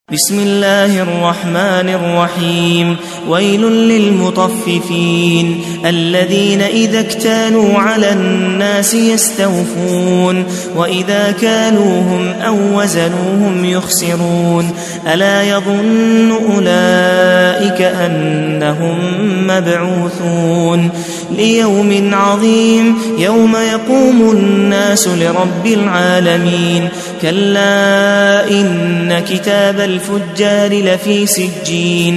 بسم الله الرحمن الرحيم. ويل للمطففين الذين إذا اكتالوا على الناس يستوفون وإذا كالوهم أو وزنوهم يخسرون ألا يظن أولئك أنهم مبعوثون ليوم عظيم يوم يقوم الناس لرب العالمين. كلا إن كتاب الفجار لفي سجين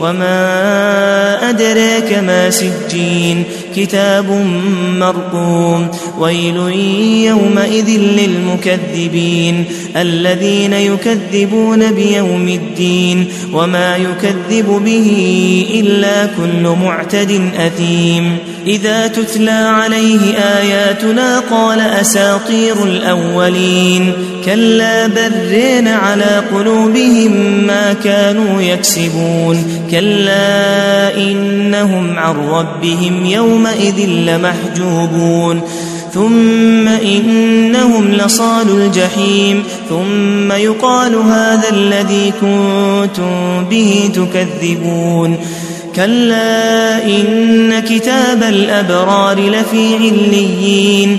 وما أدراك ما سجين كتاب مرقوم. ويل يومئذ للمكذبين الذين يكذبون بيوم الدين وما يكذب به إلا كل معتد أثيم. إذا تتلى عليه آياتنا قال أساطير الأولين كلا برين على قلوبهم ما كانوا يكسبون. كلا إنهم عن ربهم يومئذ لمحجوبون ثم إنهم لصال الجحيم ثم يقال هذا الذي كنتم به تكذبون. كلا إن كتاب الأبرار لفي عليين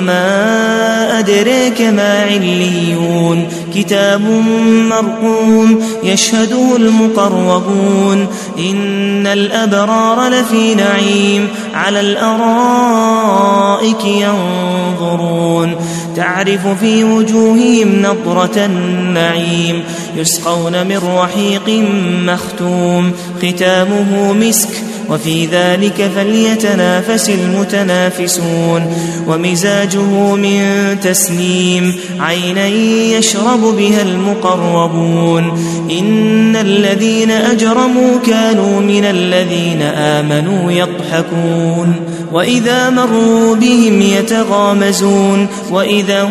وما أدراك ما عليون كتاب مرقوم يشهده المقربون. إن الأبرار لفي نعيم على الأرائك ينظرون تعرف في وجوههم نضرة النعيم يسقون من رحيق مختوم ختامه مسك وفي ذلك فليتنافس المتنافسون. ومزاجه من تسنيم عينا يشرب بها المقربون. إن الذين أجرموا كانوا من الذين آمنوا يضحكون وإذا مروا بهم يتغامزون وإذا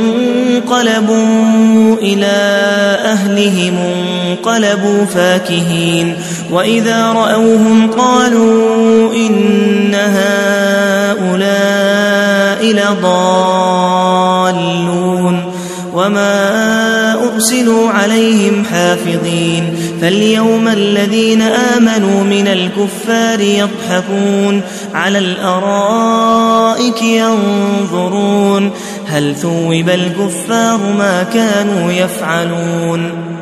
انقلبوا إلى أهلهم انقلبوا فاكهين وإذا رأوهم قالوا إن هؤلاء لضالون وما أرسلوا عليهم حافظين. فاليوم الذين آمنوا من الكفار يضحكون على الأرائك ينظرون هل ثوب الكفار ما كانوا يفعلون.